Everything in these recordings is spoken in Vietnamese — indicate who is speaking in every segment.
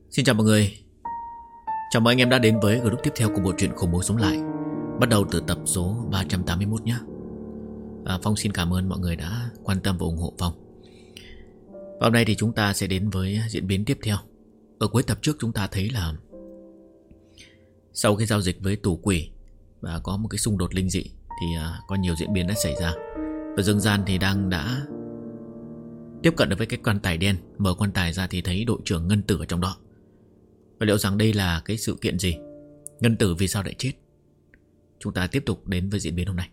Speaker 1: Xin chào mọi người. Chào mừng anh em đã đến với group tiếp theo của bộ truyện Khủng Bố Sống Lại, bắt đầu từ tập số 381 nhé. Phong xin cảm ơn mọi người đã quan tâm và ủng hộ Phong. Và hôm nay thì chúng ta sẽ đến với diễn biến tiếp theo. Ở cuối tập trước chúng ta thấy là sau cái giao dịch với tù quỷ và có một cái xung đột linh dị thì có nhiều diễn biến đã xảy ra. Và Dương Gian thì đã tiếp cận được với cái quan tài đen. Mở quan tài ra thì thấy đội trưởng Ngân Tử ở trong đó. Và liệu rằng đây là cái sự kiện gì? Ngân Tử vì sao lại chết? Chúng ta tiếp tục đến với diễn biến hôm nay.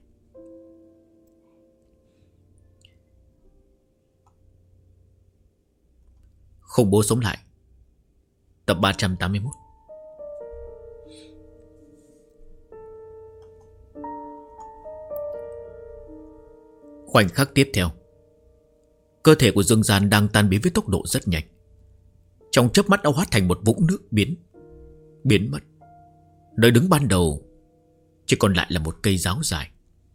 Speaker 1: Khủng Bố Sống Lại, tập 381. Khoảnh khắc tiếp theo, cơ thể của Dương Gian đang tan biến với tốc độ rất nhanh. Trong chớp mắt đã hóa thành một vũng nước biến mất. Nơi đứng ban đầu chỉ còn lại là một cây giáo dài.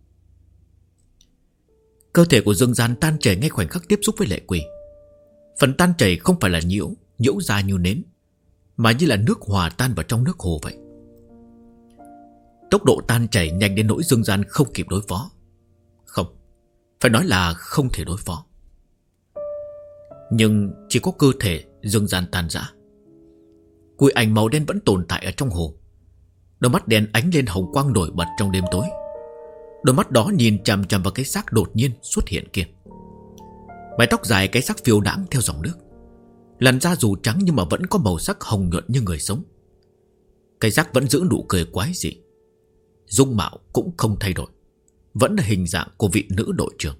Speaker 1: Cơ thể của Dương Gian tan chảy ngay khoảnh khắc tiếp xúc với lệ quỷ. Phần tan chảy không phải là nhiễu ra như nến, mà như là nước hòa tan vào trong nước hồ vậy. Tốc độ tan chảy nhanh đến nỗi Dương Gian không kịp đối phó. Không, phải nói là không thể đối phó. Nhưng chỉ có cơ thể Dương Gian tan rã. Quỷ ảnh màu đen vẫn tồn tại ở trong hồ. Đôi mắt đen ánh lên hồng quang nổi bật trong đêm tối. Đôi mắt đó nhìn chằm chằm vào cái xác đột nhiên xuất hiện kia. Mái tóc dài cái xác phiêu đãng theo dòng nước. Làn da dù trắng nhưng mà vẫn có màu sắc hồng nhuận như người sống. Cái xác vẫn giữ nụ cười quái dị. Dung mạo cũng không thay đổi, vẫn là hình dạng của vị nữ đội trưởng.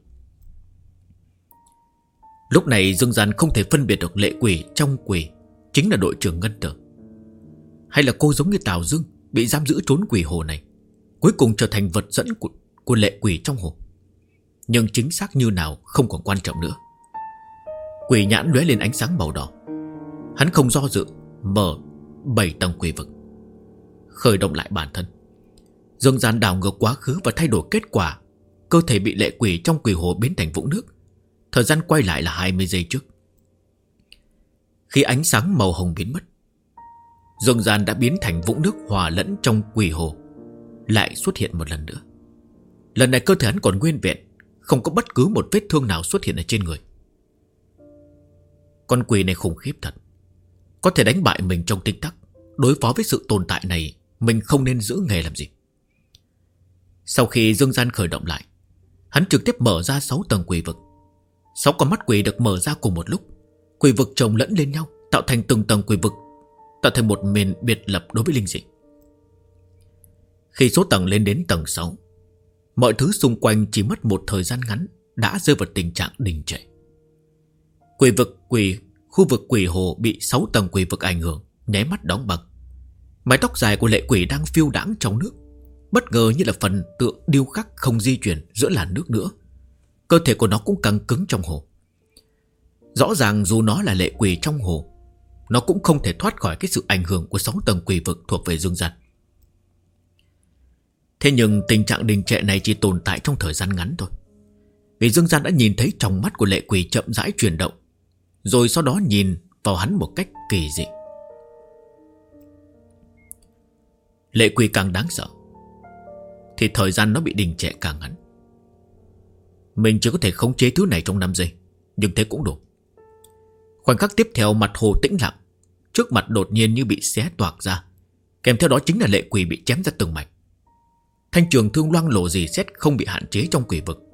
Speaker 1: Lúc này Dương Gian không thể phân biệt được lệ quỷ trong quỷ chính là đội trưởng Ngân Tử, hay là cô giống như Tào Dương bị giam giữ trốn quỷ hồ này, cuối cùng trở thành vật dẫn của lệ quỷ trong hồ. Nhưng chính xác như nào không còn quan trọng nữa. Quỷ nhãn lóe lên ánh sáng màu đỏ. Hắn không do dự, mở 7 tầng quỷ vực, khởi động lại bản thân. Dương Gian đảo ngược quá khứ và thay đổi kết quả. Cơ thể bị lệ quỷ trong quỷ hồ biến thành vũng nước. Thời gian quay lại là 20 giây trước. Khi ánh sáng màu hồng biến mất, Dương Gian đã biến thành vũng nước hòa lẫn trong quỷ hồ. Lại xuất hiện một lần nữa. Lần này cơ thể hắn còn nguyên vẹn, không có bất cứ một vết thương nào xuất hiện ở trên người. Con quỷ này khủng khiếp thật, có thể đánh bại mình trong tích tắc. Đối phó với sự tồn tại này, mình không nên giữ nghề làm gì. Sau khi Dương Gian khởi động lại, hắn trực tiếp mở ra 6 tầng quỷ vực. 6 con mắt quỷ được mở ra cùng một lúc. Quỷ vực chồng lẫn lên nhau, tạo thành từng tầng quỷ vực, tạo thành một miền biệt lập đối với linh dị. Khi số tầng lên đến tầng 6, mọi thứ xung quanh chỉ mất một thời gian ngắn đã rơi vào tình trạng đình trệ. Khu vực quỷ hồ bị 6 tầng quỷ vực ảnh hưởng, nháy mắt đóng băng. Mái tóc dài của lệ quỷ đang phiêu đãng trong nước, bất ngờ như là phần tượng điêu khắc không di chuyển giữa làn nước nữa. Cơ thể của nó cũng căng cứng trong hồ. Rõ ràng dù nó là lệ quỷ trong hồ, nó cũng không thể thoát khỏi cái sự ảnh hưởng của 6 tầng quỷ vực thuộc về Dương Gian. Thế nhưng tình trạng đình trệ này chỉ tồn tại trong thời gian ngắn thôi. Vì Dương Gian đã nhìn thấy trong mắt của lệ quỷ chậm rãi chuyển động, rồi sau đó nhìn vào hắn một cách kỳ dị. Lệ quỷ càng đáng sợ thì thời gian nó bị đình trệ càng ngắn. Mình chỉ có thể khống chế thứ này trong 5 giây, nhưng thế cũng đủ. Khoảnh khắc tiếp theo, mặt hồ tĩnh lặng. Trước mặt đột nhiên như bị xé toạc ra, kèm theo đó chính là lệ quỷ bị chém ra từng mảnh. Thanh trường thương loang lổ rỉ sét không bị hạn chế trong quỷ vực.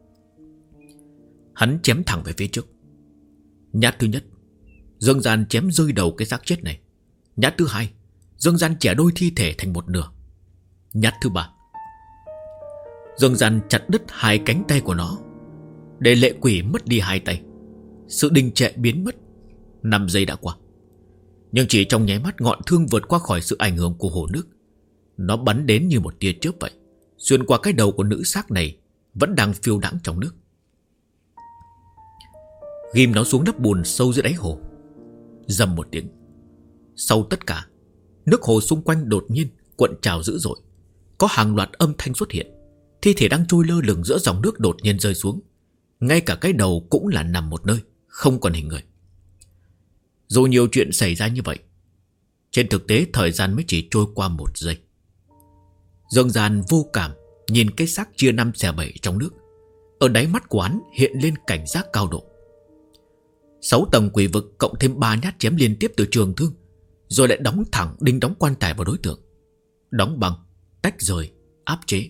Speaker 1: Hắn chém thẳng về phía trước. Nhát thứ nhất, Dương Gian chém rơi đầu cái xác chết này. Nhát thứ hai, Dương Gian chẻ đôi thi thể thành một nửa. Nhát thứ ba, Dương Gian chặt đứt 2 cánh tay của nó, để lệ quỷ mất đi 2 tay. Sự đình trệ biến mất. 5 giây đã qua. Nhưng chỉ trong nháy mắt, ngọn thương vượt qua khỏi sự ảnh hưởng của hồ nước. Nó bắn đến như một tia chớp vậy, xuyên qua cái đầu của nữ xác này vẫn đang phiêu đãng trong nước. Ghim nó xuống đắp bùn sâu dưới đáy hồ. Rầm một tiếng. Sau tất cả, nước hồ xung quanh đột nhiên cuộn trào dữ dội. Có hàng loạt âm thanh xuất hiện. Thi thể đang trôi lơ lửng giữa dòng nước đột nhiên rơi xuống. Ngay cả cái đầu cũng là nằm một nơi, không còn hình người. Dù nhiều chuyện xảy ra như vậy, Trên thực tế thời gian mới chỉ trôi qua 1 giây. Dương Gian vô cảm nhìn cái xác chia 5 xẻ 7 trong nước. Ở đáy mắt của hắn hiện lên cảnh giác cao độ. 6 tầng quỷ vực cộng thêm 3 nhát chém liên tiếp từ trường thương, rồi lại đóng thẳng đinh đóng quan tài vào đối tượng. Đóng băng, tách rời, áp chế.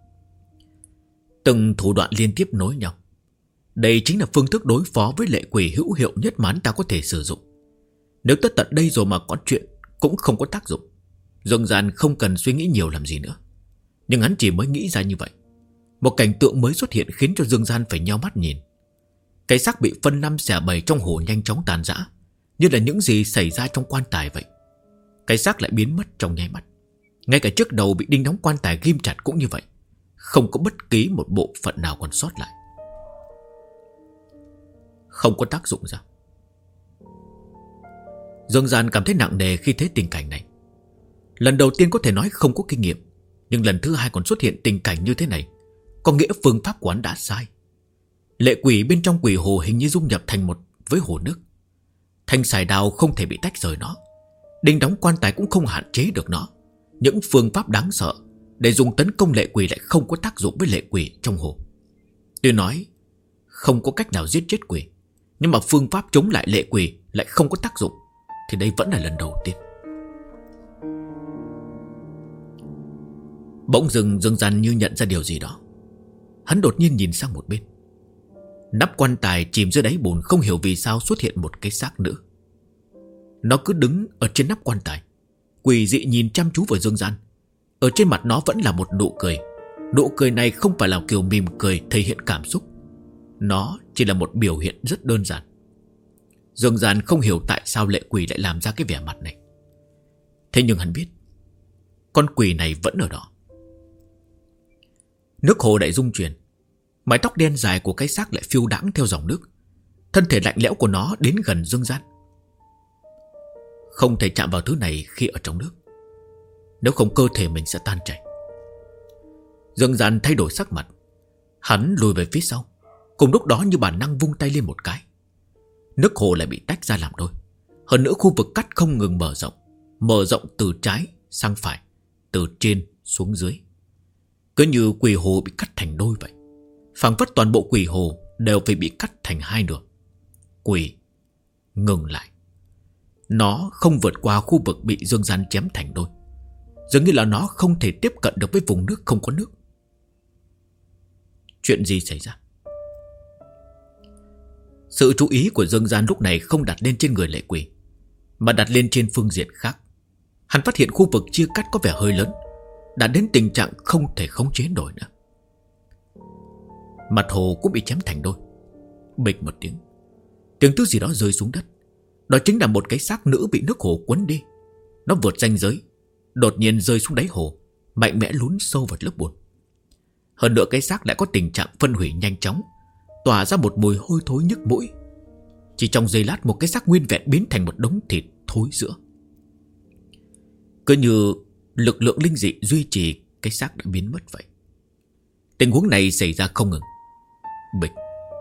Speaker 1: Từng thủ đoạn liên tiếp nối nhau. Đây chính là phương thức đối phó với lệ quỷ hữu hiệu nhất mà hắn ta có thể sử dụng. Nếu tới tận đây rồi mà có chuyện cũng không có tác dụng, Dương Gian không cần suy nghĩ nhiều làm gì nữa. Nhưng hắn chỉ mới nghĩ ra như vậy. Một cảnh tượng mới xuất hiện khiến cho Dương Gian phải nheo mắt nhìn. Cái xác bị phân 5 xẻ 7 trong hồ nhanh chóng tàn rã, như là những gì xảy ra trong quan tài vậy. Cái xác lại biến mất trong nháy mắt. Ngay cả chiếc đầu bị đinh đóng quan tài ghim chặt cũng như vậy. Không có bất kỳ một bộ phận nào còn sót lại. Không có tác dụng ra. Dương Gian cảm thấy nặng nề khi thấy tình cảnh này. Lần đầu tiên có thể nói không có kinh nghiệm, nhưng lần thứ hai còn xuất hiện tình cảnh như thế này, có nghĩa phương pháp của hắn đã sai. Lệ quỷ bên trong quỷ hồ hình như dung nhập thành một với hồ nước. Thanh xài đào không thể bị tách rời nó, đinh đóng quan tài cũng không hạn chế được nó. Những phương pháp đáng sợ để dùng tấn công lệ quỷ lại không có tác dụng với lệ quỷ trong hồ. Tôi nói không có cách nào giết chết quỷ, nhưng mà phương pháp chống lại lệ quỷ lại không có tác dụng, thì đây vẫn là lần đầu tiên. Bỗng dưng Dương Gian như nhận ra điều gì đó. Hắn đột nhiên nhìn sang một bên. Nắp quan tài chìm dưới đáy bùn, không hiểu vì sao xuất hiện một cái xác nữ. Nó cứ đứng ở trên nắp quan tài, quỷ dị nhìn chăm chú vào Dương Gian. Ở trên mặt nó vẫn là một nụ cười. Nụ cười này không phải là kiểu mỉm cười thể hiện cảm xúc. Nó chỉ là một biểu hiện rất đơn giản. Dương Gian không hiểu tại sao lệ quỷ lại làm ra cái vẻ mặt này. Thế nhưng hắn biết con quỷ này vẫn ở đó. Nước hồ đại rung chuyển. Mái tóc đen dài của cái xác lại phiêu đãng theo dòng nước. Thân thể lạnh lẽo của nó đến gần Dương Gian. Không thể chạm vào thứ này khi ở trong nước, nếu không cơ thể mình sẽ tan chảy. Dương Gian thay đổi sắc mặt. Hắn lùi về phía sau. Cùng lúc đó như bản năng vung tay lên một cái. Nước hồ lại bị tách ra làm đôi. Hơn nữa khu vực cắt không ngừng mở rộng. Mở rộng từ trái sang phải, từ trên xuống dưới. Cứ như quỷ hồ bị cắt thành đôi vậy. Phảng phất toàn bộ quỷ hồ đều phải bị cắt thành 2 nửa. Quỷ ngừng lại. Nó không vượt qua khu vực bị Dương Gian chém thành đôi. Dường như là nó không thể tiếp cận được với vùng nước không có nước. Chuyện gì xảy ra? Sự chú ý của Dương Gian lúc này không đặt lên trên người lệ quỷ, mà đặt lên trên phương diện khác. Hắn phát hiện khu vực chia cắt có vẻ hơi lớn, đã đến tình trạng không thể khống chế nổi nữa. Mặt hồ cũng bị chém thành đôi. Bịch một tiếng, tiếng thứ gì đó rơi xuống đất. Đó chính là một cái xác nữ bị nước hồ cuốn đi. Nó vượt ranh giới, đột nhiên rơi xuống đáy hồ, mạnh mẽ lún sâu vào lớp bùn. Hơn nữa cái xác lại có tình trạng phân hủy nhanh chóng, tỏa ra một mùi hôi thối nhức mũi. Chỉ trong giây lát, một cái xác nguyên vẹn biến thành một đống thịt thối rữa. Cứ như lực lượng linh dị duy trì cái xác đã biến mất vậy. Tình huống này xảy ra không ngừng. Bịch.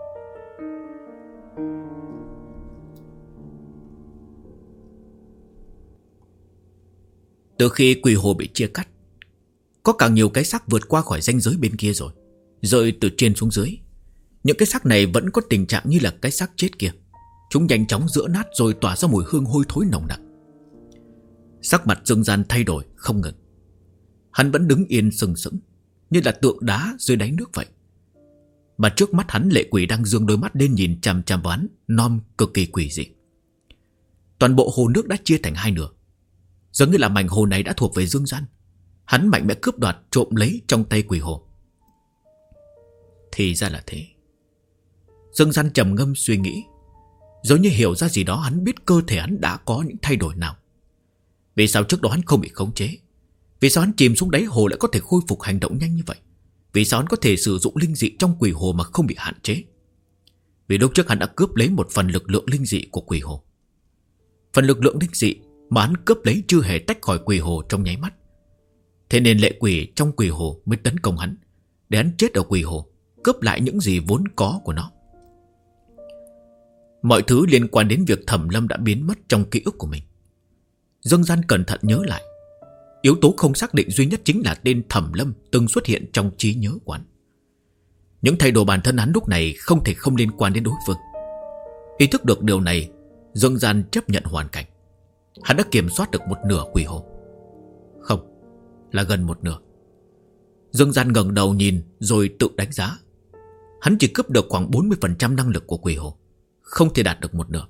Speaker 1: Từ khi quỷ hồ bị chia cắt, có càng nhiều cái xác vượt qua khỏi ranh giới bên kia rồi, rơi từ trên xuống dưới. Những cái xác này vẫn có tình trạng như là cái xác chết kia. Chúng nhanh chóng giã nát rồi tỏa ra mùi hương hôi thối nồng nặc. Sắc mặt Dương Gian thay đổi không ngừng. Hắn vẫn đứng yên sừng sững, như là tượng đá dưới đáy nước vậy. Mà trước mắt hắn, lệ quỷ đang dương đôi mắt lên nhìn chằm chằm vào hắn, nom cực kỳ quỷ dị. Toàn bộ hồ nước đã chia thành 2 nửa. Giống như là mảnh hồ này đã thuộc về Dương Gian. Hắn mạnh mẽ cướp đoạt, trộm lấy trong tay quỷ hồ. Thì ra là thế. Dương Gian trầm ngâm suy nghĩ. Giống như hiểu ra gì đó, hắn biết cơ thể hắn đã có những thay đổi nào. Vì sao trước đó hắn không bị khống chế? Vì sao hắn chìm xuống đáy hồ lại có thể khôi phục hành động nhanh như vậy? Vì sao hắn có thể sử dụng linh dị trong quỷ hồ mà không bị hạn chế? Vì lúc trước hắn đã cướp lấy một phần lực lượng linh dị của quỷ hồ. Phần lực lượng linh dị mà hắn cướp lấy chưa hề tách khỏi quỷ hồ trong nháy mắt. Thế nên lệ quỷ trong quỷ hồ mới tấn công hắn, để hắn chết ở quỷ hồ, cướp lại những gì vốn có của nó. Mọi thứ liên quan đến việc Thẩm Lâm đã biến mất trong ký ức của mình. Dương Gian cẩn thận nhớ lại. Yếu tố không xác định duy nhất chính là tên Thẩm Lâm từng xuất hiện trong trí nhớ của hắn. Những thay đổi bản thân hắn lúc này không thể không liên quan đến đối phương. Ý thức được điều này, Dương Gian chấp nhận hoàn cảnh. Hắn đã kiểm soát được một nửa quỷ hồ. Không, là gần một nửa. Dương Gian ngẩng đầu nhìn rồi tự đánh giá. Hắn chỉ cướp được khoảng 40% năng lực của quỷ hồ, không thể đạt được một nửa.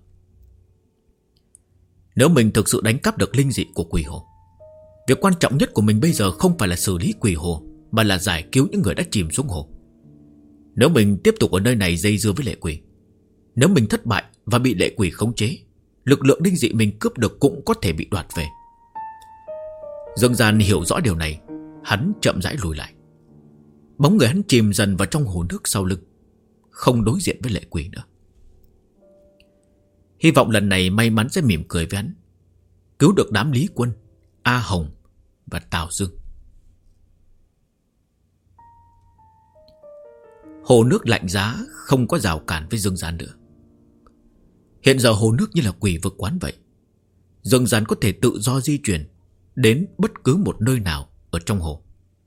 Speaker 1: Nếu mình thực sự đánh cắp được linh dị của quỷ hồ, việc quan trọng nhất của mình bây giờ không phải là xử lý quỷ hồ, mà là giải cứu những người đã chìm xuống hồ. Nếu mình tiếp tục ở nơi này dây dưa với lệ quỷ, nếu mình thất bại và bị lệ quỷ khống chế, lực lượng linh dị mình cướp được cũng có thể bị đoạt về. Dương Gian hiểu rõ điều này, hắn chậm rãi lùi lại. Bóng người hắn chìm dần vào trong hồ nước sau lưng, không đối diện với lệ quỷ nữa. Hy vọng lần này may mắn sẽ mỉm cười với hắn, cứu được đám Lý Quân, A Hồng và Tào Dương. Hồ nước lạnh giá không có rào cản với Dương Gian nữa. Hiện giờ hồ nước như là quỷ vực quán vậy. Dương Gian có thể tự do di chuyển đến bất cứ một nơi nào ở trong hồ.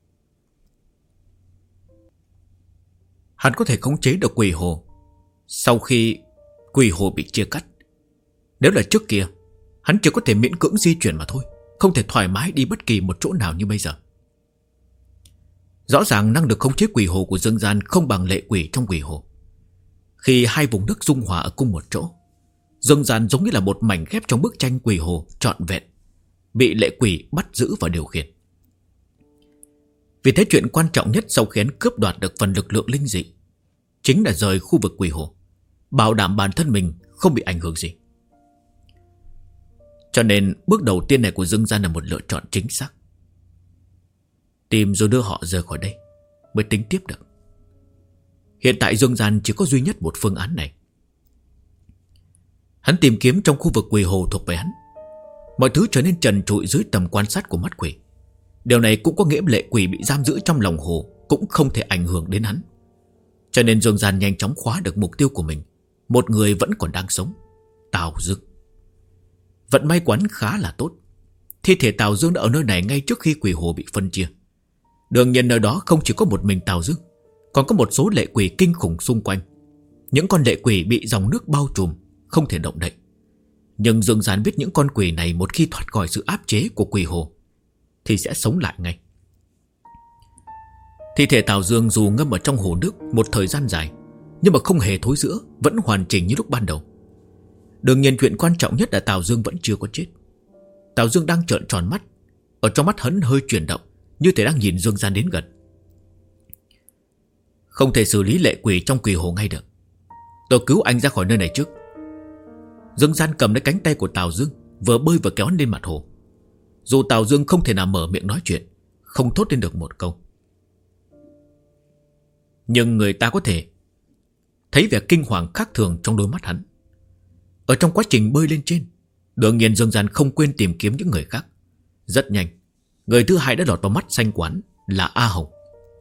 Speaker 1: Hắn có thể khống chế được quỷ hồ sau khi quỷ hồ bị chia cắt. Nếu là trước kia, hắn chỉ có thể miễn cưỡng di chuyển mà thôi, không thể thoải mái đi bất kỳ một chỗ nào như bây giờ. Rõ ràng năng lực khống chế quỷ hồ của Dương Gian không bằng lệ quỷ trong quỷ hồ. Khi hai vùng nước dung hòa ở cùng một chỗ, Dương Gian giống như là một mảnh ghép trong bức tranh quỷ hồ trọn vẹn, bị lệ quỷ bắt giữ và điều khiển. Vì thế chuyện quan trọng nhất sau khi hắn cướp đoạt được phần lực lượng linh dị chính là rời khu vực quỷ hồ, bảo đảm bản thân mình không bị ảnh hưởng gì. Cho nên bước đầu tiên này của Dương Gian là một lựa chọn chính xác. Tìm rồi đưa họ rời khỏi đây mới tính tiếp được. Hiện tại Dương Gian chỉ có duy nhất một phương án này. Hắn tìm kiếm trong khu vực quỷ hồ thuộc về hắn. Mọi thứ trở nên trần trụi dưới tầm quan sát của mắt quỷ. Điều này cũng có nghĩa lệ quỷ bị giam giữ trong lòng hồ cũng không thể ảnh hưởng đến hắn. Cho nên Dương Gian nhanh chóng khóa được mục tiêu của mình. Một người vẫn còn đang sống, Tào Dương. Vận may của hắn khá là tốt. Thi thể Tào Dương đã ở nơi này ngay trước khi quỷ hồ bị phân chia. Đương nhiên nơi đó không chỉ có một mình Tào Dương, còn có một số lệ quỷ kinh khủng xung quanh. Những con lệ quỷ bị dòng nước bao trùm, không thể động đậy. Nhưng Dương Gian biết những con quỷ này một khi thoát khỏi sự áp chế của quỷ hồ thì sẽ sống lại ngay. Thi thể Tào Dương dù ngâm ở trong hồ nước một thời gian dài, nhưng mà không hề thối rữa, vẫn hoàn chỉnh như lúc ban đầu. Đương nhiên chuyện quan trọng nhất là Tào Dương vẫn chưa có chết. Tào Dương đang trợn tròn mắt, ở trong mắt hắn hơi chuyển động, như thể đang nhìn Dương Gian đến gần. Không thể xử lý lệ quỷ trong quỷ hồ ngay được. Tôi cứu anh ra khỏi nơi này trước. Dương Gian cầm lấy cánh tay của Tào Dương, vừa bơi vừa kéo hắn lên mặt hồ. Dù Tào Dương không thể nào mở miệng nói chuyện, không thốt lên được một câu, nhưng người ta có thể thấy vẻ kinh hoàng khác thường trong đôi mắt hắn. Ở trong quá trình bơi lên trên, đương nhiên Dương Gian không quên tìm kiếm những người khác. Rất nhanh, người thứ hai đã lọt vào mắt xanh quán là A Hồng.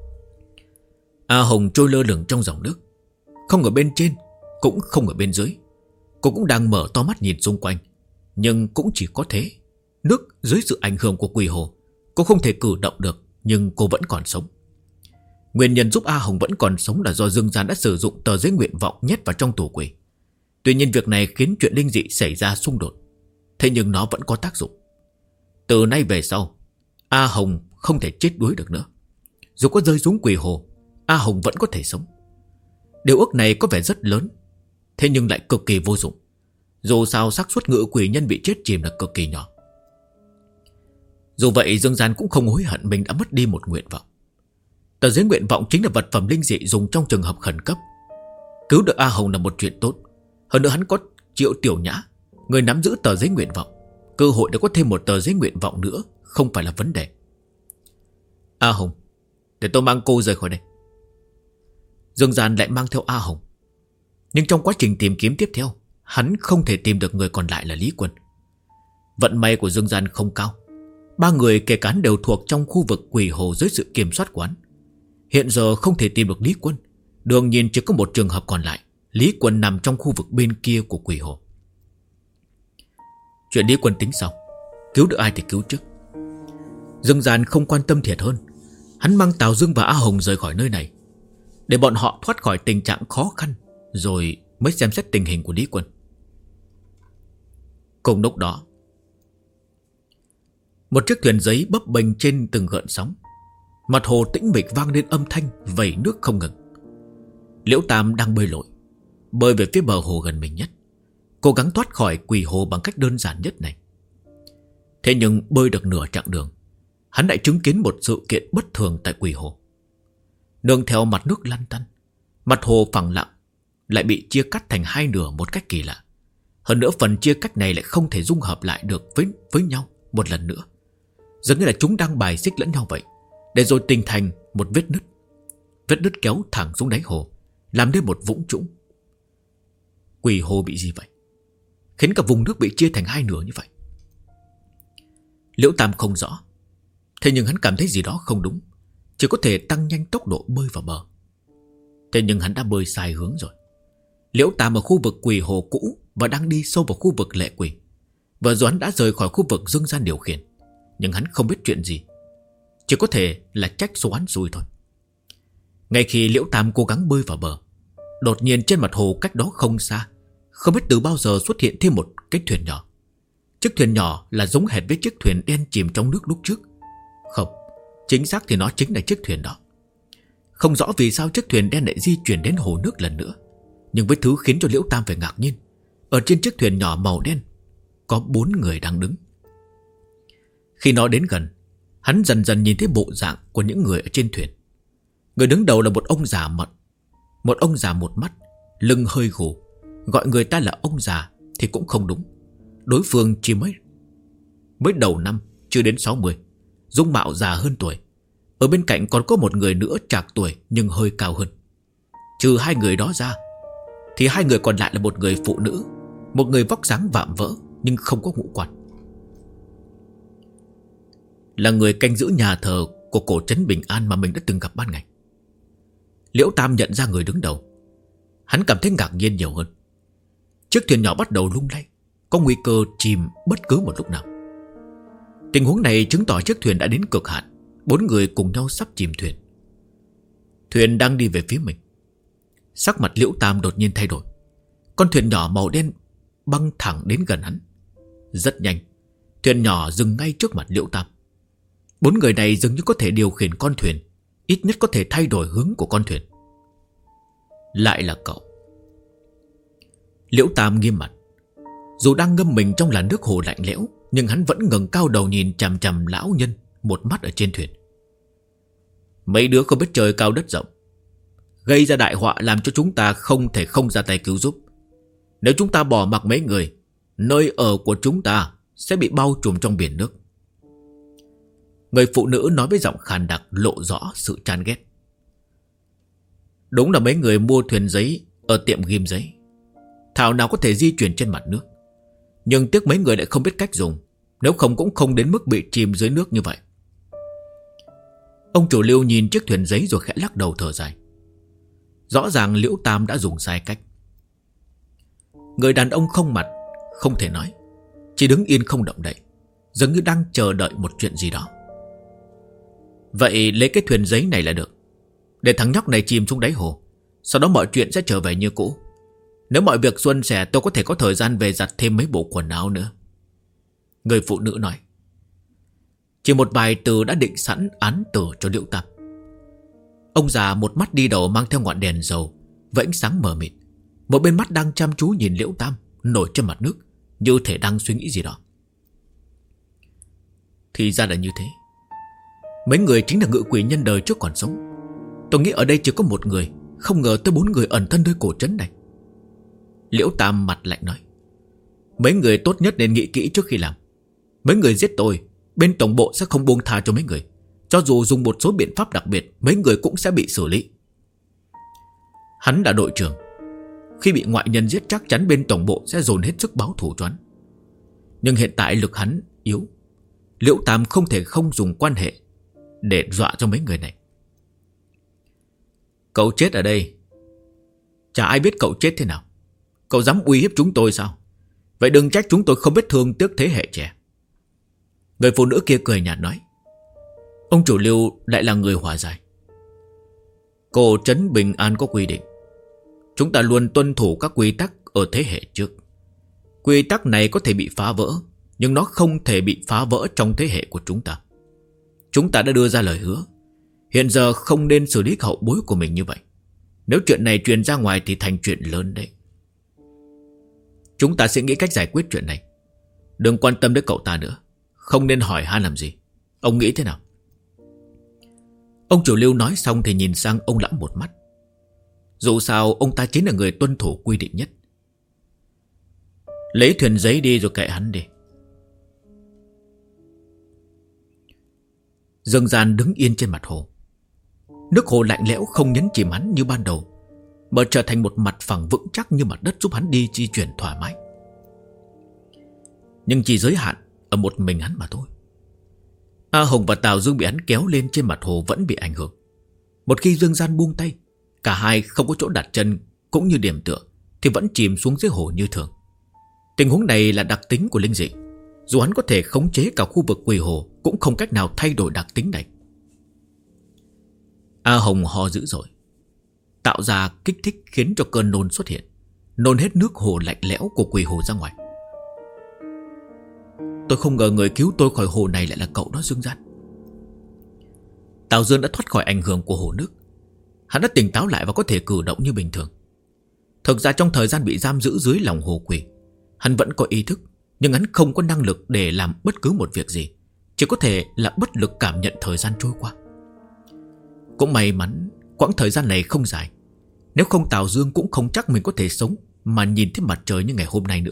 Speaker 1: A Hồng trôi lơ lửng trong dòng nước, không ở bên trên, cũng không ở bên dưới. Cô cũng đang mở to mắt nhìn xung quanh, nhưng cũng chỉ có thế. Nước dưới sự ảnh hưởng của quỷ hồ, cô không thể cử động được, nhưng cô vẫn còn sống. Nguyên nhân giúp A Hồng vẫn còn sống là do Dương Gian đã sử dụng tờ giấy nguyện vọng nhét vào trong tủ quỷ. Tuy nhiên việc này khiến chuyện linh dị xảy ra xung đột, thế nhưng nó vẫn có tác dụng. Từ nay về sau, A Hồng không thể chết đuối được nữa. Dù có rơi xuống quỷ hồ, A Hồng vẫn có thể sống. Điều ước này có vẻ rất lớn, thế nhưng lại cực kỳ vô dụng. Dù sao xác suất ngự quỷ nhân bị chết chìm là cực kỳ nhỏ. Dù vậy Dương Gian cũng không hối hận mình đã mất đi một nguyện vọng. Tờ giấy nguyện vọng chính là vật phẩm linh dị dùng trong trường hợp khẩn cấp. Cứu được A Hồng là một chuyện tốt. Hơn nữa hắn có Triệu Tiểu Nhã, người nắm giữ tờ giấy nguyện vọng. Cơ hội để có thêm một tờ giấy nguyện vọng nữa không phải là vấn đề. A Hồng, để tôi mang cô rời khỏi đây. Dương Gian lại mang theo A Hồng. Nhưng trong quá trình tìm kiếm tiếp theo, hắn không thể tìm được người còn lại là Lý Quân. Vận may của Dương Gian không cao. 3 người kể cả hắn đều thuộc trong khu vực quỷ hồ dưới sự kiểm soát của hắn. Hiện giờ không thể tìm được Lý Quân. Đương nhiên chỉ có một trường hợp còn lại. Lý Quân nằm trong khu vực bên kia của quỷ hồ. Chuyện Lý Quân tính sau. cứu được ai thì cứu trước. Dương Gian không quan tâm thiệt hơn. Hắn mang Tào Dương và A Hồng rời khỏi nơi này, để bọn họ thoát khỏi tình trạng khó khăn, rồi mới xem xét tình hình của Lý Quân. Cùng lúc đó, một chiếc thuyền giấy bấp bênh trên từng gợn sóng. Mặt hồ tĩnh mịch vang lên âm thanh vẩy nước không ngừng. Liễu Tam đang bơi lội, bơi về phía bờ hồ gần mình nhất, cố gắng thoát khỏi quỷ hồ bằng cách đơn giản nhất này. Thế nhưng bơi được nửa chặng đường, hắn lại chứng kiến một sự kiện bất thường tại quỷ hồ. Nương theo mặt nước lăn tăn, mặt hồ phẳng lặng lại bị chia cắt thành hai nửa một cách kỳ lạ. Hơn nữa phần chia cắt này lại không thể dung hợp lại được với nhau một lần nữa, giống như là chúng đang bài xích lẫn nhau vậy, để rồi hình thành một vết nứt. Vết nứt kéo thẳng xuống đáy hồ, làm nên một vũng trũng. Quỷ hồ bị gì vậy, khiến cả vùng nước bị chia thành hai nửa như vậy? Liễu Tam không rõ, thế nhưng hắn cảm thấy gì đó không đúng, chỉ có thể tăng nhanh tốc độ bơi vào bờ. Thế nhưng hắn đã bơi sai hướng rồi. Liễu Tam ở khu vực quỷ hồ cũ và đang đi sâu vào khu vực lệ quỷ. Vừa rồi hắn đã rời khỏi khu vực Dương Gian điều khiển, nhưng hắn không biết chuyện gì, chỉ có thể là trách số hắn xui thôi. Ngay khi Liễu Tam cố gắng bơi vào bờ, đột nhiên trên mặt hồ cách đó không xa, không biết từ bao giờ xuất hiện thêm một cái thuyền nhỏ. Chiếc thuyền nhỏ là giống hệt với chiếc thuyền đen chìm trong nước lúc trước. Không, chính xác thì nó chính là chiếc thuyền đó. Không rõ vì sao chiếc thuyền đen lại di chuyển đến hồ nước lần nữa, nhưng với thứ khiến cho Liễu Tam phải ngạc nhiên, ở trên chiếc thuyền nhỏ màu đen có 4 người đang đứng. Khi nó đến gần, hắn dần dần nhìn thấy bộ dạng của những người ở trên thuyền. Người đứng đầu là một ông già một mắt, lưng hơi gù. Gọi người ta là ông già thì cũng không đúng. Đối phương chỉ mới đầu năm, chưa đến 60, dung mạo già hơn tuổi. Ở bên cạnh còn có một người nữa trạc tuổi nhưng hơi cao hơn. Trừ hai người đó ra thì hai người còn lại là một người phụ nữ, một người vóc dáng vạm vỡ nhưng không có ngũ quan, là người canh giữ nhà thờ của cổ trấn Bình An mà mình đã từng gặp ban ngày. Liễu Tam nhận ra người đứng đầu, hắn cảm thấy ngạc nhiên nhiều hơn. Chiếc thuyền nhỏ bắt đầu lung lay, có nguy cơ chìm bất cứ một lúc nào. Tình huống này chứng tỏ chiếc thuyền đã đến cực hạn. 4 người cùng nhau sắp chìm thuyền. Thuyền đang đi về phía mình. Sắc mặt Liễu Tam đột nhiên thay đổi. Con thuyền nhỏ màu đen băng thẳng đến gần hắn. Rất nhanh, thuyền nhỏ dừng ngay trước mặt Liễu Tam. 4 người này dường như có thể điều khiển con thuyền, ít nhất có thể thay đổi hướng của con thuyền. Lại là cậu. Liễu Tam nghiêm mặt. Dù đang ngâm mình trong làn nước hồ lạnh lẽo, nhưng hắn vẫn ngẩng cao đầu nhìn chằm chằm lão nhân một mắt ở trên thuyền. Mấy đứa không biết trời cao đất rộng, gây ra đại họa làm cho chúng ta không thể không ra tay cứu giúp. Nếu chúng ta bỏ mặc mấy người, nơi ở của chúng ta sẽ bị bao trùm trong biển nước. Người phụ nữ nói với giọng khàn đặc lộ rõ sự chán ghét. Đúng là mấy người mua thuyền giấy ở tiệm ghim giấy, thảo nào có thể di chuyển trên mặt nước. Nhưng tiếc mấy người lại không biết cách dùng, nếu không cũng không đến mức bị chìm dưới nước như vậy. Ông chủ Lưu nhìn chiếc thuyền giấy rồi khẽ lắc đầu thở dài. Rõ ràng Liễu Tam đã dùng sai cách. Người đàn ông không mặt, không thể nói, chỉ đứng yên không động đậy, dường như đang chờ đợi một chuyện gì đó. Vậy lấy cái thuyền giấy này là được, để thằng nhóc này chìm xuống đáy hồ, sau đó mọi chuyện sẽ trở về như cũ. Nếu mọi việc suôn sẻ, tôi có thể có thời gian về giặt thêm mấy bộ quần áo nữa. Người phụ nữ nói. Chỉ một vài từ đã định sẵn án tử cho Liễu Tam. Ông già một mắt đi đầu mang theo ngọn đèn dầu với ánh sáng mờ mịt, một bên mắt đang chăm chú nhìn Liễu Tam nổi trên mặt nước, như thể đang suy nghĩ gì đó. Thì ra là như thế. Mấy người chính là ngự quỷ nhân đời trước còn sống. Tôi nghĩ ở đây chỉ có một người, không ngờ tới 4 người ẩn thân nơi cổ trấn này. Liễu Tam mặt lạnh nói. Mấy người tốt nhất nên nghĩ kỹ trước khi làm. Mấy người giết tôi, bên tổng bộ sẽ không buông tha cho mấy người. Cho dù dùng một số biện pháp đặc biệt, mấy người cũng sẽ bị xử lý. Hắn là đội trưởng, khi bị ngoại nhân giết chắc chắn bên tổng bộ sẽ dồn hết sức báo thù cho hắn. Nhưng hiện tại lực hắn yếu, Liễu Tam không thể không dùng quan hệ để dọa cho mấy người này. Cậu chết ở đây, chả ai biết cậu chết thế nào. Cậu dám uy hiếp chúng tôi sao? Vậy đừng trách chúng tôi không biết thương tiếc thế hệ trẻ. Người phụ nữ kia cười nhạt nói: Ông chủ Lưu lại là người hòa giải. Cổ trấn Bình An có quy định, chúng ta luôn tuân thủ các quy tắc ở thế hệ trước. Quy tắc này có thể bị phá vỡ, nhưng nó không thể bị phá vỡ trong thế hệ của chúng ta. Chúng ta đã đưa ra lời hứa, hiện giờ không nên xử lý hậu bối của mình như vậy. Nếu chuyện này truyền ra ngoài thì thành chuyện lớn đấy. Chúng ta sẽ nghĩ cách giải quyết chuyện này. Đừng quan tâm đến cậu ta nữa, không nên hỏi han làm gì. Ông nghĩ thế nào? Ông chủ Lưu nói xong thì nhìn sang ông Lãm một mắt. Dù sao ông ta chính là người tuân thủ quy định nhất. Lấy thuyền giấy đi rồi kệ hắn đi. Dương Gian đứng yên trên mặt hồ. Nước hồ lạnh lẽo không nhấn chìm hắn như ban đầu, mà trở thành một mặt phẳng vững chắc như mặt đất, giúp hắn đi di chuyển thoải mái. Nhưng chỉ giới hạn ở một mình hắn mà thôi. A Hồng và Tào Dương bị hắn kéo lên trên mặt hồ vẫn bị ảnh hưởng. Một khi Dương Gian buông tay, cả hai không có chỗ đặt chân cũng như điểm tựa, thì vẫn chìm xuống dưới hồ như thường. Tình huống này là đặc tính của linh dị. Dù hắn có thể khống chế cả khu vực quỳ hồ, cũng không cách nào thay đổi đặc tính này. A Hồng ho dữ dội, tạo ra kích thích khiến cho cơn nôn xuất hiện, nôn hết nước hồ lạnh lẽo của quỳ hồ ra ngoài. Tôi không ngờ người cứu tôi khỏi hồ này lại là cậu đó Dương Gian. Tào Dương đã thoát khỏi ảnh hưởng của hồ nước. Hắn đã tỉnh táo lại và có thể cử động như bình thường. Thực ra trong thời gian bị giam giữ dưới lòng hồ quỳ, hắn vẫn có ý thức, nhưng hắn không có năng lực để làm bất cứ một việc gì, chỉ có thể là bất lực cảm nhận thời gian trôi qua. Cũng may mắn quãng thời gian này không dài. Nếu không Tào Dương cũng không chắc mình có thể sống mà nhìn thấy mặt trời như ngày hôm nay nữa.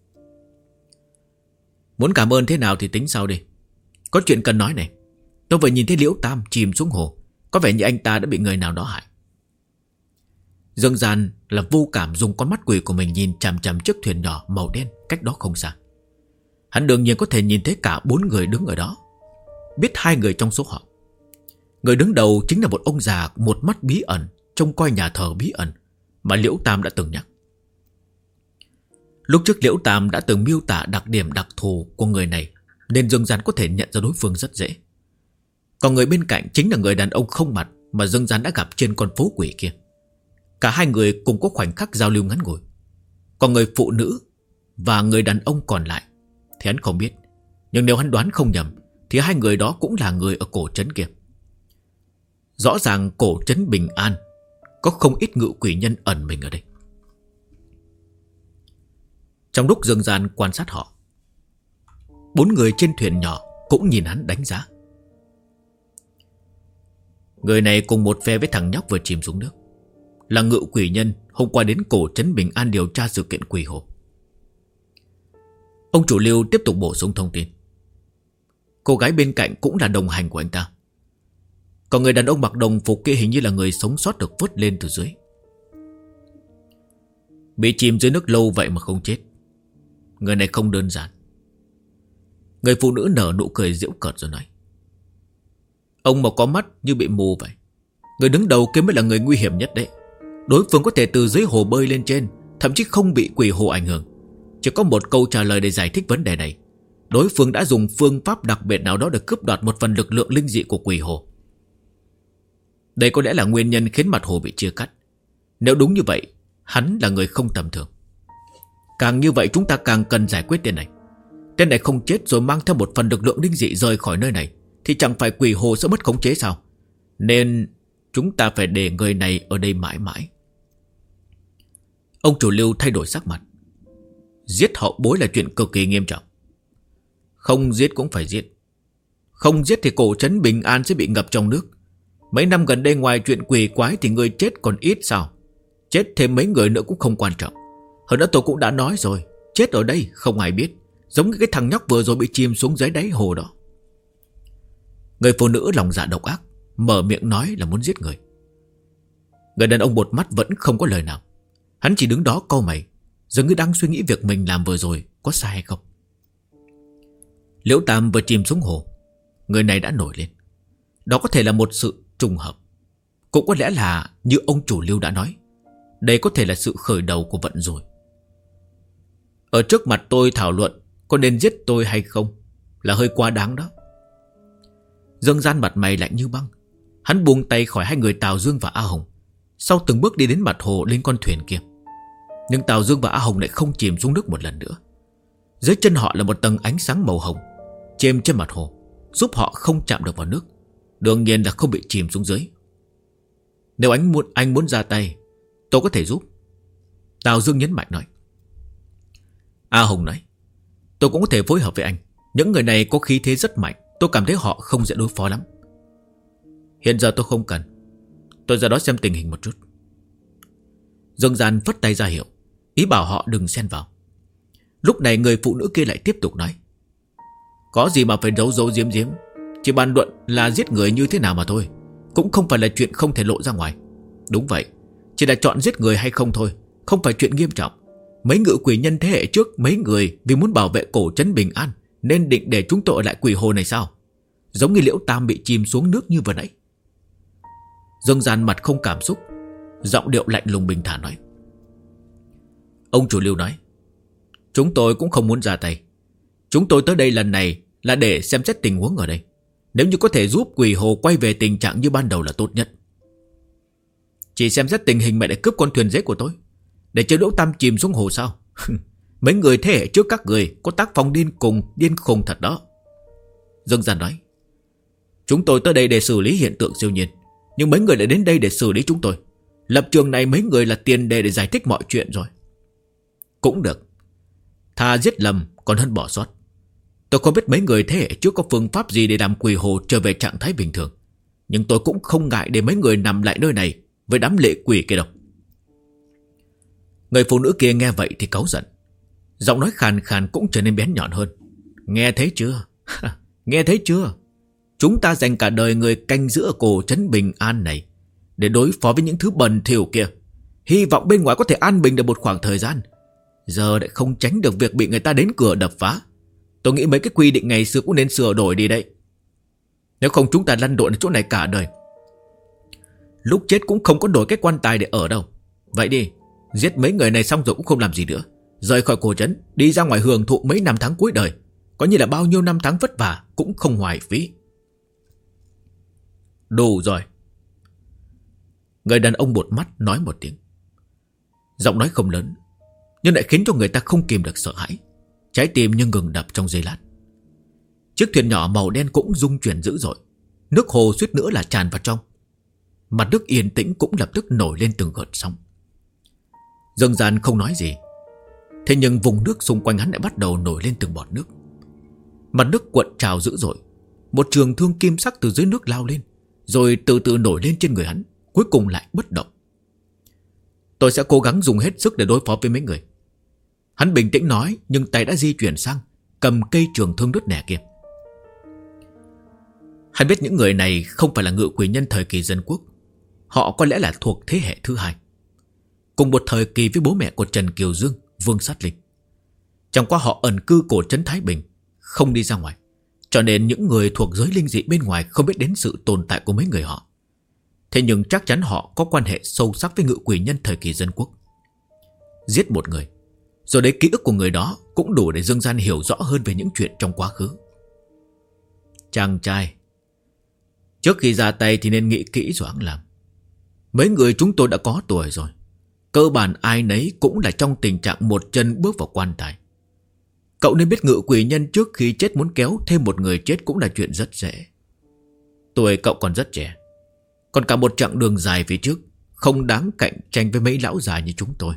Speaker 1: Muốn cảm ơn thế nào thì tính sau đi. Có chuyện cần nói này. Tôi vừa nhìn thấy Liễu Tam chìm xuống hồ, có vẻ như anh ta đã bị người nào đó hại. Dương Gian là vô cảm dùng con mắt quỷ của mình nhìn chằm chằm chiếc thuyền nhỏ màu đen cách đó không xa. Hắn đương nhiên có thể nhìn thấy cả 4 người đứng ở đó, biết 2 người trong số họ. Người đứng đầu chính là một ông già một mắt bí ẩn, trông coi nhà thờ bí ẩn mà Liễu Tam đã từng nhắc. Lúc trước Liễu Tam đã từng miêu tả đặc điểm đặc thù của người này, nên Dương Gian có thể nhận ra đối phương rất dễ. Còn người bên cạnh chính là người đàn ông không mặt mà Dương Gian đã gặp trên con phố quỷ kia. Cả 2 người cùng có khoảnh khắc giao lưu ngắn ngủi. Còn người phụ nữ và người đàn ông còn lại thì hắn không biết. Nhưng nếu hắn đoán không nhầm thì 2 người đó cũng là người ở cổ trấn kia. Rõ ràng cổ trấn Bình An có không ít ngự quỷ nhân ẩn mình ở đây. Trong lúc Dương Gian quan sát họ, 4 người trên thuyền nhỏ cũng nhìn hắn đánh giá. Người này cùng một phe với thằng nhóc vừa chìm xuống nước, là ngự quỷ nhân hôm qua đến cổ trấn Bình An điều tra sự kiện quỷ hồ. Ông chủ Lưu tiếp tục bổ sung thông tin. Cô gái bên cạnh cũng là đồng hành của anh ta. Còn người đàn ông mặc đồng phục kia hình như là người sống sót được vớt lên từ dưới. Bị chìm dưới nước lâu vậy mà không chết. Người này không đơn giản. Người phụ nữ nở nụ cười giễu cợt rồi nói: Ông mà có mắt như bị mù vậy. Người đứng đầu kia mới là người nguy hiểm nhất đấy. Đối phương có thể từ dưới hồ bơi lên trên, thậm chí không bị quỷ hồ ảnh hưởng. Chỉ có một câu trả lời để giải thích vấn đề này. Đối phương đã dùng phương pháp đặc biệt nào đó để cướp đoạt một phần lực lượng linh dị của quỷ hồ. Đây có lẽ là nguyên nhân khiến mặt hồ bị chia cắt. Nếu đúng như vậy, hắn là người không tầm thường. Càng như vậy chúng ta càng cần giải quyết tên này. Tên này không chết rồi mang theo một phần lực lượng linh dị rời khỏi nơi này thì chẳng phải quỷ hồ sẽ mất khống chế sao? Nên chúng ta phải để người này ở đây mãi mãi. Ông chủ Lưu thay đổi sắc mặt. Giết hậu bối là chuyện cực kỳ nghiêm trọng. Không giết cũng phải giết. Không giết thì cổ trấn Bình An sẽ bị ngập trong nước. Mấy năm gần đây ngoài chuyện quỷ quái thì người chết còn ít sao? Chết thêm mấy người nữa cũng không quan trọng. Hơn nữa tôi cũng đã nói rồi, chết ở đây không ai biết. Giống như cái thằng nhóc vừa rồi bị chìm xuống dưới đáy hồ đó. Người phụ nữ lòng dạ độc ác, mở miệng nói là muốn giết người. Người đàn ông một mắt vẫn không có lời nào. Hắn chỉ đứng đó cau mày, dường như đang suy nghĩ việc mình làm vừa rồi có sai hay không. Liễu Tam vừa chìm xuống hồ, người này đã nổi lên. Đó có thể là một sự trùng hợp, cũng có lẽ là như ông chủ Lưu đã nói, đây có thể là sự khởi đầu của vận rủi. Ở trước mặt tôi thảo luận có nên giết tôi hay không, là hơi quá đáng đó. Dương Gian mặt mày lạnh như băng. Hắn buông tay khỏi hai người Tào Dương và A Hồng, sau từng bước đi đến mặt hồ lên con thuyền kia. Nhưng Tào Dương và A Hồng lại không chìm xuống nước một lần nữa. Dưới chân họ là một tầng ánh sáng màu hồng chêm trên mặt hồ, giúp họ không chạm được vào nước, đương nhiên là không bị chìm xuống dưới. Nếu anh muốn ra tay, tôi có thể giúp, Tào Dương nhấn mạnh nói. A Hồng nói, tôi cũng có thể phối hợp với anh. Những người này có khí thế rất mạnh, tôi cảm thấy họ không dễ đối phó lắm. Hiện giờ tôi không cần, tôi ra đó xem tình hình một chút. Dương Gian phất tay ra hiệu, ý bảo họ đừng xen vào. Lúc này người phụ nữ kia lại tiếp tục nói, có gì mà phải giấu giấu giếm giếm, chỉ bàn luận là giết người như thế nào mà thôi, cũng không phải là chuyện không thể lộ ra ngoài. Đúng vậy, chỉ là chọn giết người hay không thôi, không phải chuyện nghiêm trọng. Mấy ngự quỷ nhân thế hệ trước, mấy người vì muốn bảo vệ cổ trấn bình an nên định để chúng tôi ở lại quỷ hồ này sao? Giống như Liễu Tam bị chìm xuống nước như vừa nãy. Dương Gian mặt không cảm xúc, giọng điệu lạnh lùng bình thản nói, ông chủ Lưu nói, chúng tôi cũng không muốn ra tay. Chúng tôi tới đây lần này là để xem xét tình huống ở đây. Nếu như có thể giúp quỷ hồ quay về tình trạng như ban đầu là tốt nhất. Chỉ xem xét tình hình mẹ để cướp con thuyền giấy của tôi, để cho Liễu Tam chìm xuống hồ sao? Mấy người thế hệ trước các người có tác phong điên khùng thật đó. Dương Gian nói, chúng tôi tới đây để xử lý hiện tượng siêu nhiên, nhưng mấy người lại đến đây để xử lý chúng tôi. Lập trường này mấy người là tiền đề để giải thích mọi chuyện rồi. Cũng được, thà giết lầm còn hơn bỏ sót. Tôi không biết mấy người thế hệ trước có phương pháp gì để làm quỷ hồ trở về trạng thái bình thường, nhưng tôi cũng không ngại để mấy người nằm lại nơi này với đám lệ quỷ kia đâu. Người phụ nữ kia nghe vậy thì cáu giận, giọng nói khàn khàn cũng trở nên bén nhọn hơn. Nghe thấy chưa? Nghe thấy chưa? Chúng ta dành cả đời người canh giữ ở cổ trấn bình an này để đối phó với những thứ bẩn thỉu kia, hy vọng bên ngoài có thể an bình được một khoảng thời gian. Giờ lại không tránh được việc bị người ta đến cửa đập phá. Tôi nghĩ mấy cái quy định ngày xưa cũng nên sửa đổi đi đấy. Nếu không chúng ta lăn lộn ở chỗ này cả đời, lúc chết cũng không có đổi cái quan tài để ở đâu. Vậy đi, giết mấy người này xong rồi cũng không làm gì nữa, rời khỏi cổ trấn, đi ra ngoài hưởng thụ mấy năm tháng cuối đời, có như là bao nhiêu năm tháng vất vả cũng không hoài phí. Đủ rồi. Người đàn ông bột mắt nói một tiếng. Giọng nói không lớn, nhưng lại khiến cho người ta không kìm được sợ hãi. Trái tim như ngừng đập trong giây lát. Chiếc thuyền nhỏ màu đen cũng rung chuyển dữ dội, nước hồ suýt nữa là tràn vào trong. Mặt nước yên tĩnh cũng lập tức nổi lên từng gợn sóng. Dương Gian không nói gì, thế nhưng vùng nước xung quanh hắn lại bắt đầu nổi lên từng bọt nước. Mặt nước cuộn trào dữ dội. Một trường thương kim sắc từ dưới nước lao lên, rồi từ từ nổi lên trên người hắn, cuối cùng lại bất động. Tôi sẽ cố gắng dùng hết sức để đối phó với mấy người, hắn bình tĩnh nói, nhưng tay đã di chuyển sang cầm cây trường thương đứt nẻ kia. Hắn biết những người này không phải là ngự quỷ nhân thời kỳ dân quốc. Họ có lẽ là thuộc thế hệ thứ hai, cùng một thời kỳ với bố mẹ của Trần Kiều Dương, Vương Sát Linh. Chẳng qua họ ẩn cư cổ trấn Thái Bình, không đi ra ngoài, cho nên những người thuộc giới linh dị bên ngoài không biết đến sự tồn tại của mấy người họ. Thế nhưng chắc chắn họ có quan hệ sâu sắc với ngự quỷ nhân thời kỳ dân quốc. Giết một người, rồi đấy ký ức của người đó cũng đủ để Dương Gian hiểu rõ hơn về những chuyện trong quá khứ. Chàng trai, trước khi ra tay thì nên nghĩ kỹ rồi hẵng làm. Mấy người chúng tôi đã có tuổi rồi, cơ bản ai nấy cũng là trong tình trạng một chân bước vào quan tài. Cậu nên biết ngự quỷ nhân trước khi chết muốn kéo thêm một người chết cũng là chuyện rất dễ. Tuổi cậu còn rất trẻ, còn cả một chặng đường dài phía trước, không đáng cạnh tranh với mấy lão già như chúng tôi.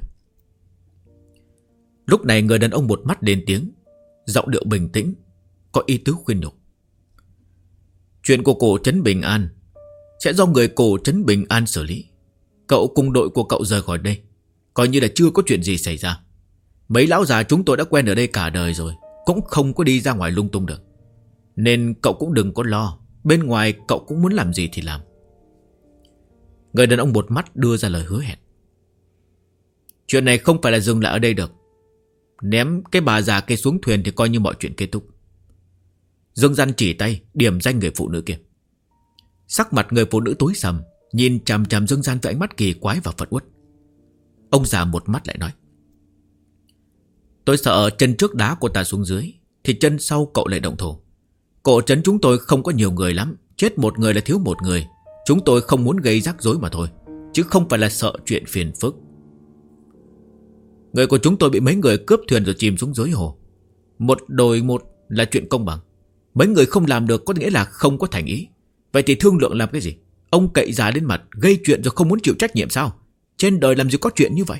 Speaker 1: Lúc này người đàn ông một mắt lên tiếng, giọng điệu bình tĩnh, có ý tứ khuyên nhủ. Chuyện của cổ trấn Bình An sẽ do người cổ trấn Bình An xử lý. Cậu cùng đội của cậu rời khỏi đây, coi như là chưa có chuyện gì xảy ra. Mấy lão già chúng tôi đã quen ở đây cả đời rồi, cũng không có đi ra ngoài lung tung được, nên cậu cũng đừng có lo. Bên ngoài cậu cũng muốn làm gì thì làm. Người đàn ông một mắt đưa ra lời hứa hẹn. Chuyện này không phải là dừng lại ở đây được. Ném cái bà già kia xuống thuyền thì coi như mọi chuyện kết thúc. Dương Gian chỉ tay điểm danh người phụ nữ kia. Sắc mặt người phụ nữ tối sầm, nhìn chằm chằm Dương Gian với ánh mắt kỳ quái và phẫn uất. Ông già một mắt lại nói. Tôi sợ chân trước đá của ta xuống dưới thì chân sau cậu lại động thổ. Cổ trấn chúng tôi không có nhiều người lắm, chết một người là thiếu một người. Chúng tôi không muốn gây rắc rối mà thôi, chứ không phải là sợ chuyện phiền phức. Người của chúng tôi bị mấy người cướp thuyền rồi chìm xuống dưới hồ. Một đồi một là chuyện công bằng. Mấy người không làm được có nghĩa là không có thành ý. Vậy thì thương lượng làm cái gì? Ông cậy giá lên mặt, gây chuyện rồi không muốn chịu trách nhiệm sao? Trên đời làm gì có chuyện như vậy?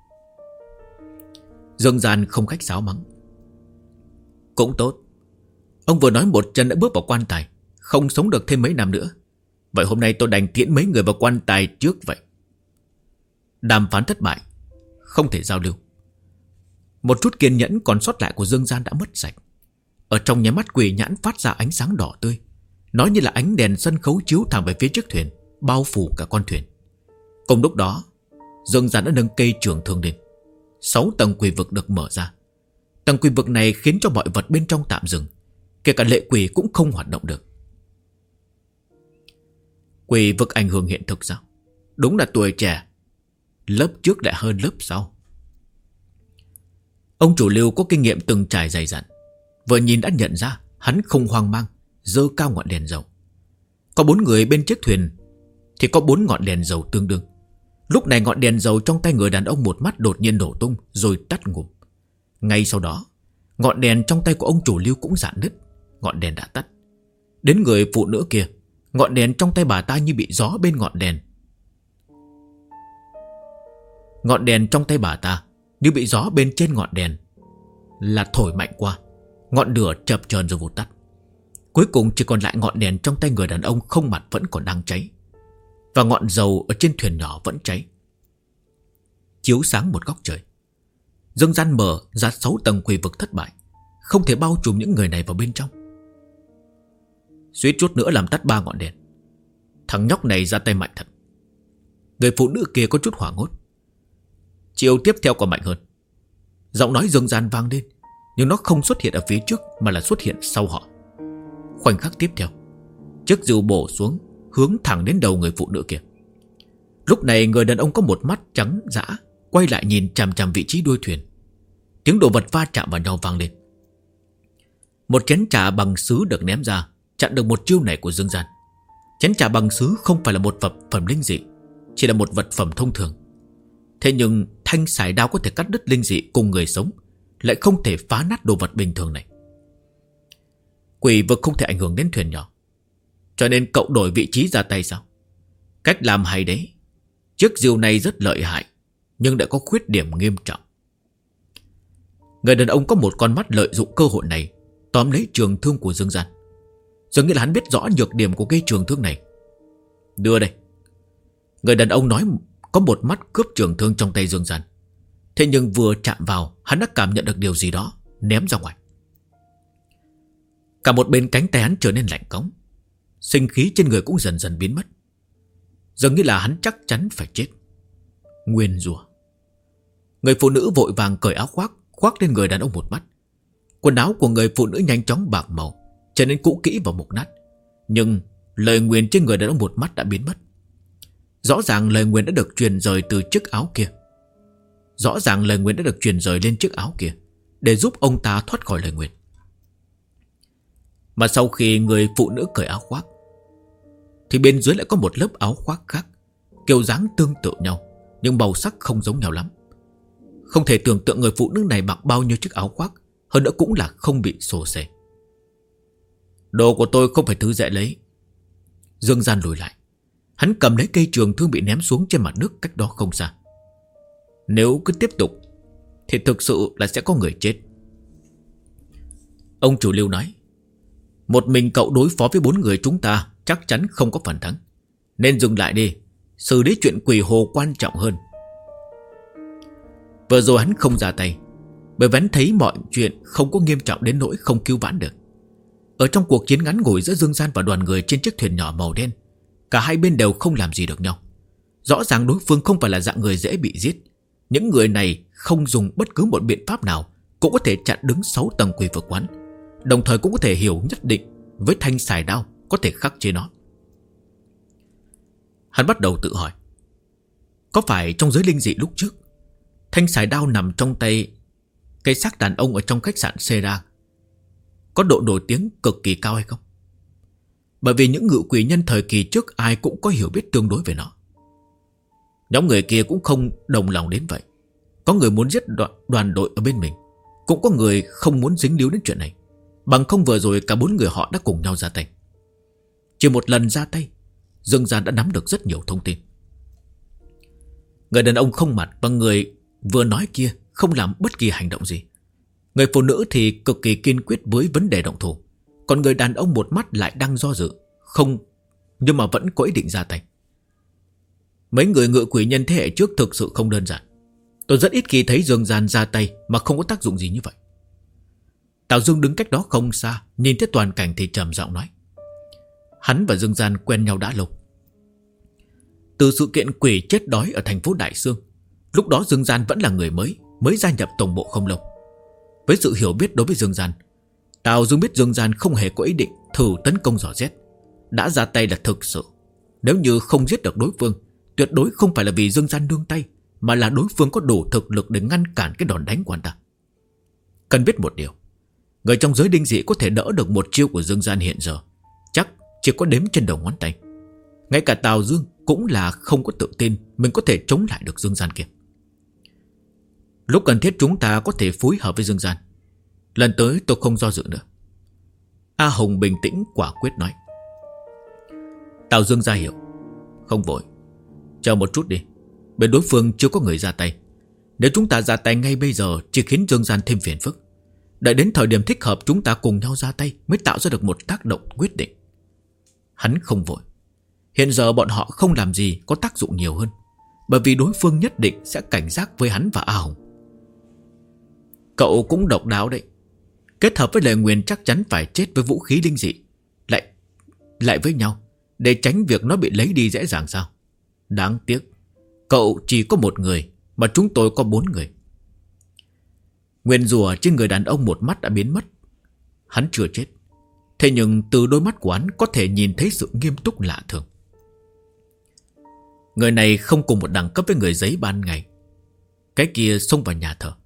Speaker 1: Dương Gian không khách sáo mắng. Cũng tốt. Ông vừa nói một chân đã bước vào quan tài, không sống được thêm mấy năm nữa. Vậy hôm nay tôi đành tiễn mấy người vào quan tài trước vậy. Đàm phán thất bại, không thể giao lưu. Một chút kiên nhẫn còn sót lại của Dương Gian đã mất sạch. Ở trong nhà mắt quỷ nhãn phát ra ánh sáng đỏ tươi, nói như là ánh đèn sân khấu chiếu thẳng về phía chiếc thuyền, bao phủ cả con thuyền. Cùng lúc đó, Dương Gian đã nâng cây trường thương lên. 6 tầng quỷ vực được mở ra. Tầng quỷ vực này khiến cho mọi vật bên trong tạm dừng, kể cả lệ quỷ cũng không hoạt động được. Quỷ vực ảnh hưởng hiện thực sao? Đúng là tuổi trẻ, lớp trước lại hơn lớp sau. Ông chủ Lưu có kinh nghiệm từng trải dày dặn, vừa nhìn đã nhận ra. Hắn không hoang mang, giơ cao ngọn đèn dầu. Có 4 người bên chiếc thuyền thì có 4 ngọn đèn dầu tương đương. Lúc này ngọn đèn dầu trong tay người đàn ông một mắt đột nhiên nổ tung rồi tắt ngụm. Ngay sau đó, ngọn đèn trong tay của ông chủ Lưu cũng rạn nứt. Ngọn đèn đã tắt. Đến người phụ nữ kia, ngọn đèn trong tay bà ta như bị gió bên ngọn đèn. Ngọn đèn trong tay bà ta như bị gió bên trên ngọn đèn là thổi mạnh qua. Ngọn lửa chập chờn rồi vụt tắt. Cuối cùng chỉ còn lại ngọn đèn trong tay người đàn ông không mặt vẫn còn đang cháy. Và ngọn dầu ở trên thuyền nhỏ vẫn cháy, chiếu sáng một góc trời. Dương Gian mở ra 6 tầng quỷ vực thất bại, không thể bao trùm những người này vào bên trong. Suýt chút nữa làm tắt 3 ngọn đèn. Thằng nhóc này ra tay mạnh thật. Người phụ nữ kia có chút hoảng hốt. Chiều tiếp theo còn mạnh hơn. Giọng nói Dương Gian vang lên, nhưng nó không xuất hiện ở phía trước mà là xuất hiện sau họ. Khoảnh khắc tiếp theo, chiếc rìu bổ xuống, hướng thẳng đến đầu người phụ nữ kia. Lúc này người đàn ông có một mắt trắng dã, quay lại nhìn chằm chằm vị trí đuôi thuyền. Tiếng đồ vật va chạm vào nhau vang lên. Một chén trà bằng sứ được ném ra, chặn được một chiêu này của Dương Gian. Chén trà bằng sứ không phải là một vật phẩm linh dị, chỉ là một vật phẩm thông thường. Thế nhưng thanh sải đao có thể cắt đứt linh dị cùng người sống, lại không thể phá nát đồ vật bình thường này. Quỷ vực không thể ảnh hưởng đến thuyền nhỏ, cho nên cậu đổi vị trí ra tay sao? Cách làm hay đấy. Chiếc rìu này rất lợi hại, nhưng đã có khuyết điểm nghiêm trọng. Người đàn ông có một con mắt lợi dụng cơ hội này, tóm lấy trường thương của Dương Gian. Dường như là hắn biết rõ nhược điểm của cây trường thương này. Đưa đây. Người đàn ông nói có một mắt cướp trường thương trong tay Dương Gian. Thế nhưng vừa chạm vào, hắn đã cảm nhận được điều gì đó, ném ra ngoài. Cả một bên cánh tay hắn trở nên lạnh cống, sinh khí trên người cũng dần dần biến mất. Dường như là hắn chắc chắn phải chết. Nguyên rủa. Người phụ nữ vội vàng cởi áo khoác, khoác lên người đàn ông một mắt. Quần áo của người phụ nữ nhanh chóng bạc màu, trở nên cũ kỹ và mục nát. Nhưng lời nguyền trên người đàn ông một mắt đã biến mất. Rõ ràng lời nguyền đã được truyền rời từ chiếc áo kia. Rõ ràng lời nguyền đã được truyền rời lên chiếc áo kia, để giúp ông ta thoát khỏi lời nguyền. Mà sau khi người phụ nữ cởi áo khoác, thì bên dưới lại có một lớp áo khoác khác, kiểu dáng tương tự nhau, nhưng màu sắc không giống nhau lắm. Không thể tưởng tượng người phụ nữ này mặc bao nhiêu chiếc áo khoác, hơn nữa cũng là không bị xô xề. Đồ của tôi không phải thứ dễ lấy. Dương Gian lùi lại. Hắn cầm lấy cây trường thương bị ném xuống trên mặt nước cách đó không xa. Nếu cứ tiếp tục thì thực sự là sẽ có người chết. Ông chủ Lưu nói, một mình cậu đối phó với 4 người chúng ta chắc chắn không có phần thắng, nên dừng lại đi, xử lý chuyện quỷ hồ quan trọng hơn. Vừa rồi hắn không ra tay, bởi vì hắn thấy mọi chuyện không có nghiêm trọng đến nỗi không cứu vãn được. Ở trong cuộc chiến ngắn ngủi giữa Dương Gian và đoàn người trên chiếc thuyền nhỏ màu đen, cả hai bên đều không làm gì được nhau. Rõ ràng đối phương không phải là dạng người dễ bị giết. Những người này không dùng bất cứ một biện pháp nào cũng có thể chặn đứng 6 tầng quỷ vực quán, đồng thời cũng có thể hiểu nhất định với thanh xài đao có thể khắc chế nó. Hắn bắt đầu tự hỏi, có phải trong giới linh dị lúc trước, thanh xài đao nằm trong tay cái xác đàn ông ở trong khách sạn Sera có độ nổi tiếng cực kỳ cao hay không? Bởi vì những ngự quỷ nhân thời kỳ trước ai cũng có hiểu biết tương đối về nó. Nhóm người kia cũng không đồng lòng đến vậy. Có người muốn giết đoàn đội ở bên mình, cũng có người không muốn dính líu đến chuyện này. Bằng không vừa rồi cả 4 người họ đã cùng nhau ra tay. Chỉ một lần ra tay, Dương Gian đã nắm được rất nhiều thông tin. Người đàn ông không mặt và người vừa nói kia không làm bất kỳ hành động gì. Người phụ nữ thì cực kỳ kiên quyết với vấn đề động thủ. Còn người đàn ông một mắt lại đang do dự, không, nhưng mà vẫn có ý định ra tay. Mấy người ngự quỷ nhân thế hệ trước thực sự không đơn giản. Tôi rất ít khi thấy Dương Gian ra tay mà không có tác dụng gì như vậy. Tào Dương đứng cách đó không xa, nhìn thấy toàn cảnh thì trầm giọng nói. Hắn và Dương Gian quen nhau đã lâu. Từ sự kiện quỷ chết đói ở thành phố Đại Sương, lúc đó Dương Gian vẫn là người mới gia nhập tổng bộ không lâu. Với sự hiểu biết đối với Dương Gian, Tào Dương biết Dương Gian không hề có ý định thử tấn công dò xét. Đã ra tay là thực sự. Nếu như không giết được đối phương, tuyệt đối không phải là vì Dương Gian nương tay, mà là đối phương có đủ thực lực để ngăn cản cái đòn đánh của anh ta. Cần biết một điều, người trong giới đinh dị có thể đỡ được một chiêu của Dương Gian hiện giờ chắc chỉ có đếm trên đầu ngón tay. Ngay cả Tào Dương cũng là không có tự tin mình có thể chống lại được Dương Gian kia. Lúc cần thiết chúng ta có thể phối hợp với Dương Gian. Lần tới tôi không do dự nữa. A Hồng bình tĩnh quả quyết nói. Tào Dương ra hiệu. Không vội, chờ một chút đi. Bên đối phương chưa có người ra tay. Nếu chúng ta ra tay ngay bây giờ chỉ khiến Dương Gian thêm phiền phức. Đợi đến thời điểm thích hợp chúng ta cùng nhau ra tay mới tạo ra được một tác động quyết định. Hắn không vội. Hiện giờ bọn họ không làm gì có tác dụng nhiều hơn, bởi vì đối phương nhất định sẽ cảnh giác với hắn và A Hồng. Cậu cũng độc đáo đấy. Kết hợp với lời nguyền chắc chắn phải chết với vũ khí linh dị, lại với nhau, để tránh việc nó bị lấy đi dễ dàng sao? Đáng tiếc, cậu chỉ có một người, mà chúng tôi có 4 người. Nguyên rùa trên người đàn ông một mắt đã biến mất. Hắn chưa chết, thế nhưng từ đôi mắt của hắn có thể nhìn thấy sự nghiêm túc lạ thường. Người này không cùng một đẳng cấp với người giấy ban ngày. Cái kia xông vào nhà thờ.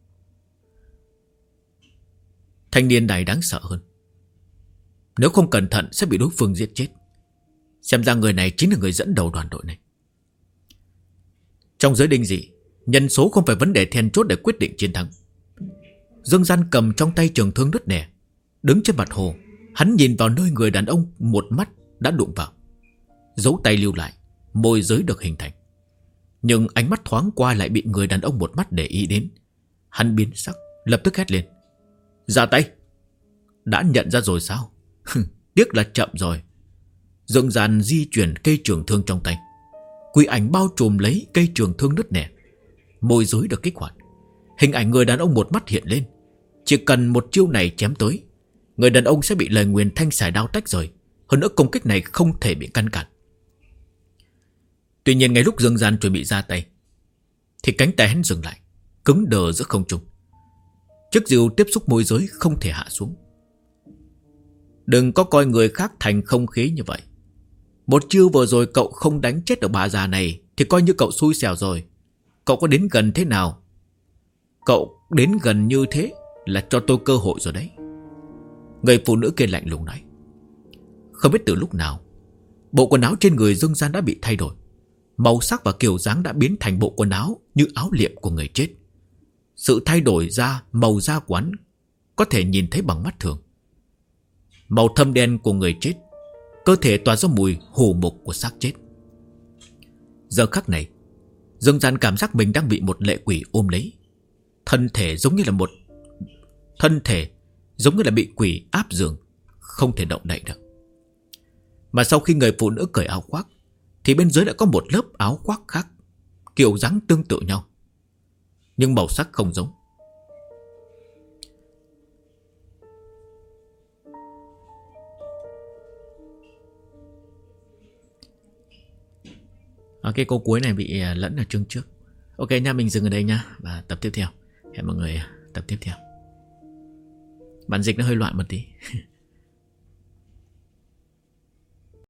Speaker 1: Thanh niên này đáng sợ hơn. Nếu không cẩn thận sẽ bị đối phương giết chết. Xem ra người này chính là người dẫn đầu đoàn đội này. Trong giới đinh dị, nhân số không phải vấn đề then chốt để quyết định chiến thắng. Dương Gian cầm trong tay trường thương nứt nẻ, đứng trên mặt hồ. Hắn nhìn vào nơi người đàn ông một mắt đã đụng vào. Dấu tay lưu lại, môi giới được hình thành. Nhưng ánh mắt thoáng qua lại bị người đàn ông một mắt để ý đến. Hắn biến sắc, lập tức hét lên. Ra tay. Đã nhận ra rồi sao? Tiếc là chậm rồi. Dương Gian di chuyển cây trường thương trong tay. Quỷ ảnh bao trùm lấy cây trường thương nứt nẻ. Môi giới được kích hoạt. Hình ảnh người đàn ông một mắt hiện lên. Chỉ cần một chiêu này chém tới, người đàn ông sẽ bị lời nguyền thanh xài đao tách rời. Hơn nữa công kích này không thể bị ngăn cản. Tuy nhiên ngay lúc Dương Gian chuẩn bị ra tay, thì cánh tay hắn dừng lại, cứng đờ giữa không trung. Chiếc diều tiếp xúc môi giới không thể hạ xuống. Đừng có coi người khác thành không khí như vậy. Một chiêu vừa rồi cậu không đánh chết được bà già này thì coi như cậu xui xẻo rồi. Cậu có đến gần thế nào? Cậu đến gần như thế là cho tôi cơ hội rồi đấy. Người phụ nữ kia lạnh lùng nói. Không biết từ lúc nào, bộ quần áo trên người Dương Gian đã bị thay đổi. Màu sắc và kiểu dáng đã biến thành bộ quần áo như áo liệm của người chết. Sự thay đổi da, màu da của hắn có thể nhìn thấy bằng mắt thường. Màu thâm đen của người chết, cơ thể tỏa ra mùi hù mục của xác chết. Giờ khắc này, Dương Gian cảm giác mình đang bị một lệ quỷ ôm lấy. Thân thể giống như là bị quỷ áp giường, không thể động đậy được. Mà sau khi người phụ nữ cởi áo khoác, thì bên dưới lại có một lớp áo khoác khác, kiểu dáng tương tự nhau, nhưng màu sắc không giống. Cái câu cuối này bị lẫn ở chương trước. Ok nha, mình dừng ở đây nha. Và tập tiếp theo, hẹn mọi người tập tiếp theo. Bản dịch nó hơi loạn một tí.